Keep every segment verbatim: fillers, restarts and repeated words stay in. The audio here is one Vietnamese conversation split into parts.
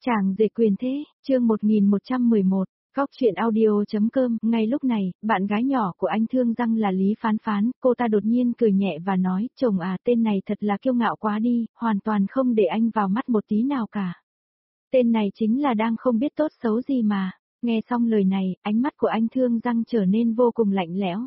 Chàng rể quyền thế, chương một nghìn một trăm mười một, Góc truyện audio.com. Ngay lúc này, bạn gái nhỏ của anh Thương Răng là Lý Phán Phán, cô ta đột nhiên cười nhẹ và nói, chồng à, tên này thật là kiêu ngạo quá đi, hoàn toàn không để anh vào mắt một tí nào cả. Tên này chính là đang không biết tốt xấu gì mà. Nghe xong lời này, ánh mắt của anh Thương Răng trở nên vô cùng lạnh lẽo.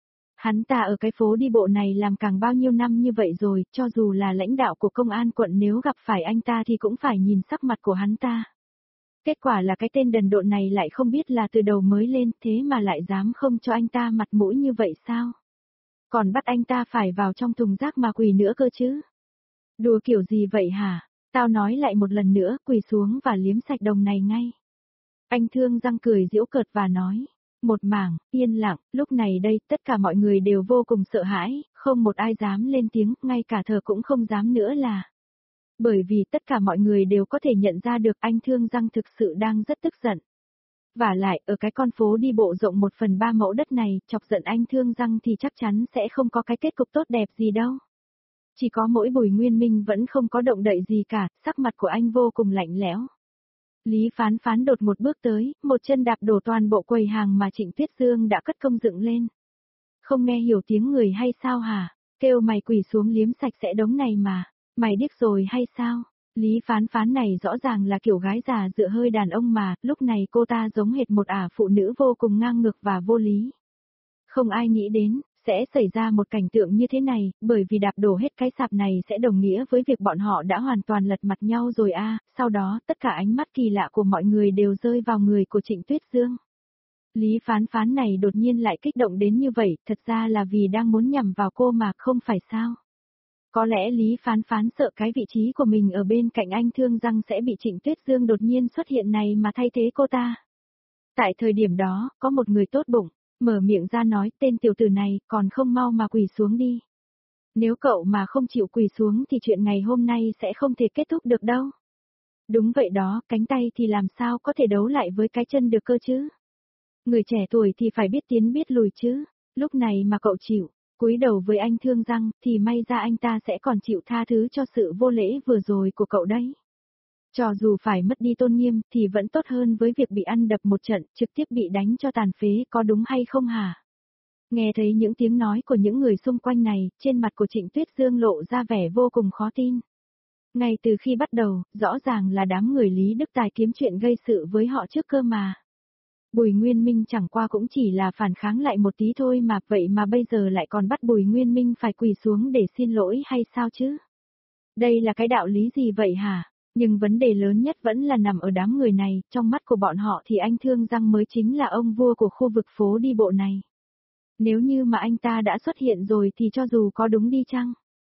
Hắn ta ở cái phố đi bộ này làm càng bao nhiêu năm như vậy rồi, cho dù là lãnh đạo của công an quận nếu gặp phải anh ta thì cũng phải nhìn sắc mặt của hắn ta. Kết quả là cái tên đần độn này lại không biết là từ đầu mới lên, thế mà lại dám không cho anh ta mặt mũi như vậy sao? Còn bắt anh ta phải vào trong thùng rác mà quỳ nữa cơ chứ? Đùa kiểu gì vậy hả? Tao nói lại một lần nữa, quỳ xuống và liếm sạch đồng này ngay. Anh Thương Răng cười giễu cợt và nói. Một mảng, yên lặng, lúc này đây, tất cả mọi người đều vô cùng sợ hãi, không một ai dám lên tiếng, ngay cả thờ cũng không dám nữa là. Bởi vì tất cả mọi người đều có thể nhận ra được anh Thương Răng thực sự đang rất tức giận. Và lại, ở cái con phố đi bộ rộng một phần ba mẫu đất này, chọc giận anh Thương Răng thì chắc chắn sẽ không có cái kết cục tốt đẹp gì đâu. Chỉ có mỗi Bùi Nguyên Minh vẫn không có động đậy gì cả, sắc mặt của anh vô cùng lạnh lẽo. Lý Phán Phán đột một bước tới, một chân đạp đổ toàn bộ quầy hàng mà Trịnh Tuyết Dương đã cất công dựng lên. Không nghe hiểu tiếng người hay sao hả? Kêu mày quỳ xuống liếm sạch sẽ đống này mà. Mày điếc rồi hay sao? Lý Phán Phán này rõ ràng là kiểu gái già dựa hơi đàn ông mà, lúc này cô ta giống hệt một ả phụ nữ vô cùng ngang ngược và vô lý. Không ai nghĩ đến, sẽ xảy ra một cảnh tượng như thế này, bởi vì đạp đổ hết cái sạp này sẽ đồng nghĩa với việc bọn họ đã hoàn toàn lật mặt nhau rồi a. À, sau đó, tất cả ánh mắt kỳ lạ của mọi người đều rơi vào người của Trịnh Tuyết Dương. Lý Phán Phán này đột nhiên lại kích động đến như vậy, thật ra là vì đang muốn nhằm vào cô mà không phải sao. Có lẽ Lý Phán Phán sợ cái vị trí của mình ở bên cạnh anh Thương Răng sẽ bị Trịnh Tuyết Dương đột nhiên xuất hiện này mà thay thế cô ta. Tại thời điểm đó, có một người tốt bụng, mở miệng ra nói tên tiểu tử này còn không mau mà quỳ xuống đi. Nếu cậu mà không chịu quỳ xuống thì chuyện ngày hôm nay sẽ không thể kết thúc được đâu. Đúng vậy đó, cánh tay thì làm sao có thể đấu lại với cái chân được cơ chứ. Người trẻ tuổi thì phải biết tiến biết lùi chứ, lúc này mà cậu chịu cúi đầu với anh Thương Răng thì may ra anh ta sẽ còn chịu tha thứ cho sự vô lễ vừa rồi của cậu đấy. Cho dù phải mất đi tôn nghiêm thì vẫn tốt hơn với việc bị ăn đập một trận, trực tiếp bị đánh cho tàn phế, có đúng hay không hả? Nghe thấy những tiếng nói của những người xung quanh này, trên mặt của Trịnh Tuyết Dương lộ ra vẻ vô cùng khó tin. Ngay từ khi bắt đầu, rõ ràng là đám người Lý Đức Tài kiếm chuyện gây sự với họ trước cơ mà. Bùi Nguyên Minh chẳng qua cũng chỉ là phản kháng lại một tí thôi mà, vậy mà bây giờ lại còn bắt Bùi Nguyên Minh phải quỳ xuống để xin lỗi hay sao chứ? Đây là cái đạo lý gì vậy hả? Nhưng vấn đề lớn nhất vẫn là nằm ở đám người này, trong mắt của bọn họ thì anh Thương Răng mới chính là ông vua của khu vực phố đi bộ này. Nếu như mà anh ta đã xuất hiện rồi thì cho dù có đúng đi chăng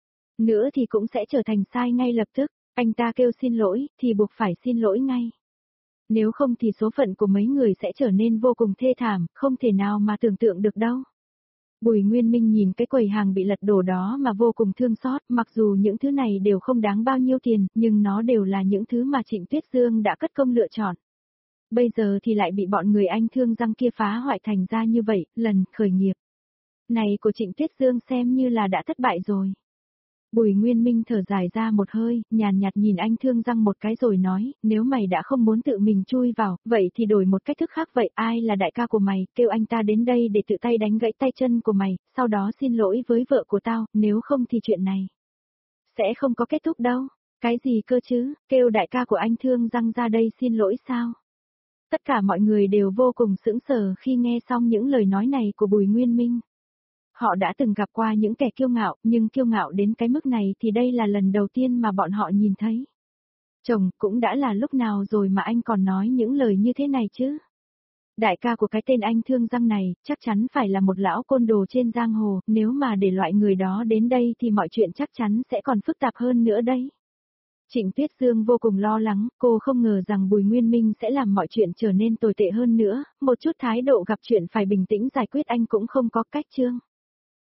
nữa thì cũng sẽ trở thành sai ngay lập tức, anh ta kêu xin lỗi thì buộc phải xin lỗi ngay. Nếu không thì số phận của mấy người sẽ trở nên vô cùng thê thảm, không thể nào mà tưởng tượng được đâu. Bùi Nguyên Minh nhìn cái quầy hàng bị lật đổ đó mà vô cùng thương xót, mặc dù những thứ này đều không đáng bao nhiêu tiền, nhưng nó đều là những thứ mà Trịnh Tuyết Dương đã cất công lựa chọn. Bây giờ thì lại bị bọn người anh Thương Răng kia phá hoại thành ra như vậy, lần khởi nghiệp này của Trịnh Tuyết Dương xem như là đã thất bại rồi. Bùi Nguyên Minh thở dài ra một hơi, nhàn nhạt nhìn anh Thương Răng một cái rồi nói, nếu mày đã không muốn tự mình chui vào, vậy thì đổi một cách thức khác vậy, ai là đại ca của mày, kêu anh ta đến đây để tự tay đánh gãy tay chân của mày, sau đó xin lỗi với vợ của tao, nếu không thì chuyện này sẽ không có kết thúc đâu. Cái gì cơ chứ, kêu đại ca của anh Thương Răng ra đây xin lỗi sao? Tất cả mọi người đều vô cùng sững sờ khi nghe xong những lời nói này của Bùi Nguyên Minh. Họ đã từng gặp qua những kẻ kiêu ngạo, nhưng kiêu ngạo đến cái mức này thì đây là lần đầu tiên mà bọn họ nhìn thấy. Chồng, cũng đã là lúc nào rồi mà anh còn nói những lời như thế này chứ? Đại ca của cái tên anh Thương Răng này, chắc chắn phải là một lão côn đồ trên giang hồ, nếu mà để loại người đó đến đây thì mọi chuyện chắc chắn sẽ còn phức tạp hơn nữa đấy. Trịnh Tuyết Dương vô cùng lo lắng, cô không ngờ rằng Bùi Nguyên Minh sẽ làm mọi chuyện trở nên tồi tệ hơn nữa, một chút thái độ gặp chuyện phải bình tĩnh giải quyết anh cũng không có cách chương.